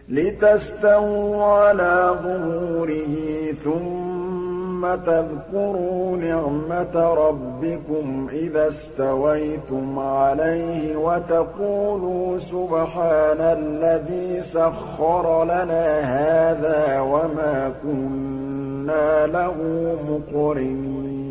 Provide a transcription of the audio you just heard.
لِتَسْتَوُوا عَلَىٰ ظُهُورِهِ ثُمَّ تَذْكُرُوا نِعْمَةَ رَبِّكُمْ إِذَا اسْتَوَيْتُمْ عَلَيْهِ وَتَقُولُوا سُبْحَانَ الَّذِي سَخَّرَ لَنَا هَٰذَا وَمَا كُنَّا لَهُ مُقْرِنِينَ